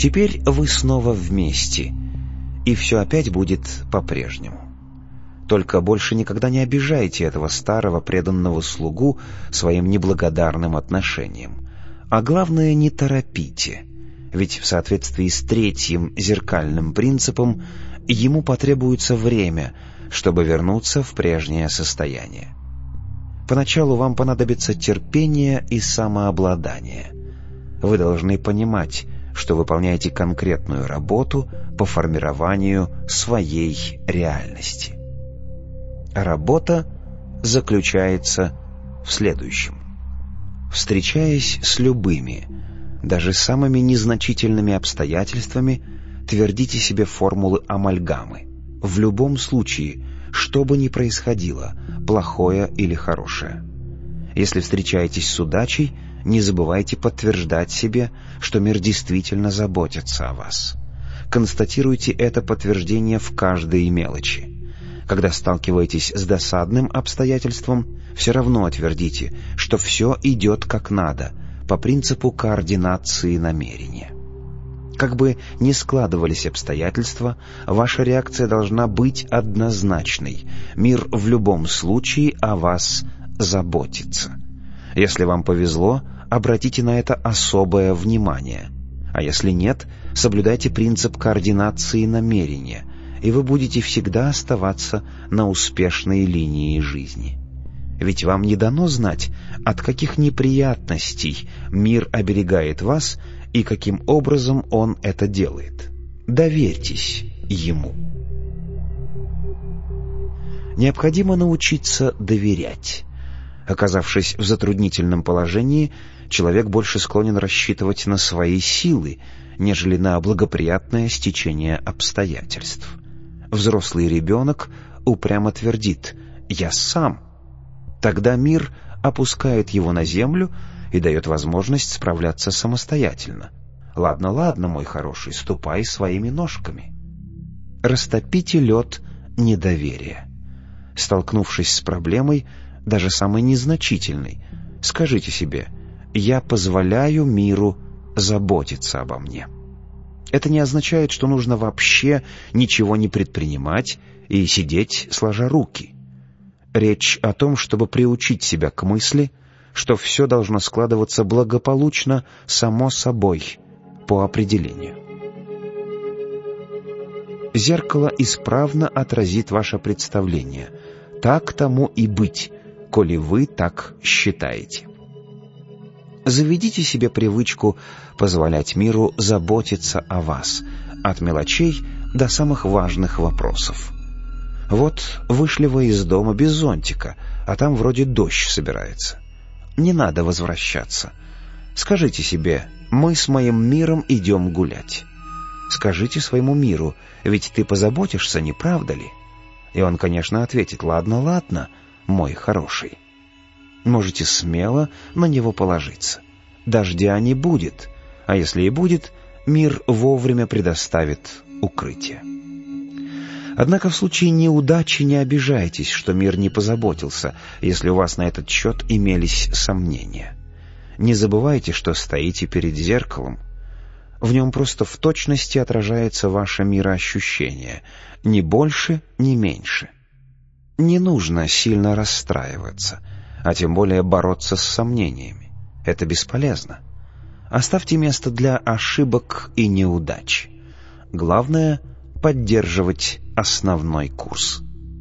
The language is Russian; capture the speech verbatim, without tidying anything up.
Теперь вы снова вместе, и все опять будет по-прежнему. Только больше никогда не обижайте этого старого преданного слугу своим неблагодарным отношением. А главное, не торопите, ведь в соответствии с третьим зеркальным принципом ему потребуется время, чтобы вернуться в прежнее состояние. Поначалу вам понадобится терпение и самообладание. Вы должны понимать, что выполняете конкретную работу по формированию своей реальности. Работа заключается в следующем. Встречаясь с любыми, даже самыми незначительными обстоятельствами, твердите себе формулы амальгамы. В любом случае, что бы ни происходило, плохое или хорошее. Если встречаетесь с удачей, не забывайте подтверждать себе, что мир действительно заботится о вас. Констатируйте это подтверждение в каждой мелочи. Когда сталкиваетесь с досадным обстоятельством, все равно твердите, что все идет как надо, по принципу координации намерения. Как бы ни складывались обстоятельства, ваша реакция должна быть однозначной. Мир в любом случае о вас заботится. Если вам повезло, обратите на это особое внимание. А если нет, соблюдайте принцип координации намерения, и вы будете всегда оставаться на успешной линии жизни. Ведь вам не дано знать, от каких неприятностей мир оберегает вас и каким образом он это делает. Доверьтесь ему. Необходимо научиться доверять. Оказавшись в затруднительном положении, человек больше склонен рассчитывать на свои силы, нежели на благоприятное стечение обстоятельств. Взрослый ребенок упрямо твердит «я сам». Тогда мир опускает его на землю и дает возможность справляться самостоятельно. «Ладно, ладно, мой хороший, ступай своими ножками». Растопите лед недоверия. Столкнувшись с проблемой, даже самой незначительной, скажите себе «я позволяю миру заботиться обо мне». Это не означает, что нужно вообще ничего не предпринимать и сидеть сложа руки. Речь о том, чтобы приучить себя к мысли, что все должно складываться благополучно само собой, по определению. Зеркало исправно отразит ваше представление. Так тому и быть, коли вы так считаете. Заведите себе привычку позволять миру заботиться о вас, от мелочей до самых важных вопросов. Вот вышли вы из дома без зонтика, а там вроде дождь собирается. Не надо возвращаться. Скажите себе «мы с моим миром идем гулять». Скажите своему миру, ведь ты позаботишься, не правда ли? И он, конечно, ответит «ладно, ладно, мой хороший». Можете смело на него положиться. Дождя не будет, а если и будет, мир вовремя предоставит укрытие. Однако в случае неудачи не обижайтесь, что мир не позаботился, если у вас на этот счет имелись сомнения. Не забывайте, что стоите перед зеркалом. В нем просто в точности отражается ваше мироощущение, ни больше, ни меньше. Не нужно сильно расстраиваться, а тем более бороться с сомнениями. Это бесполезно. Оставьте место для ошибок и неудач. Главное — поддерживать основной курс.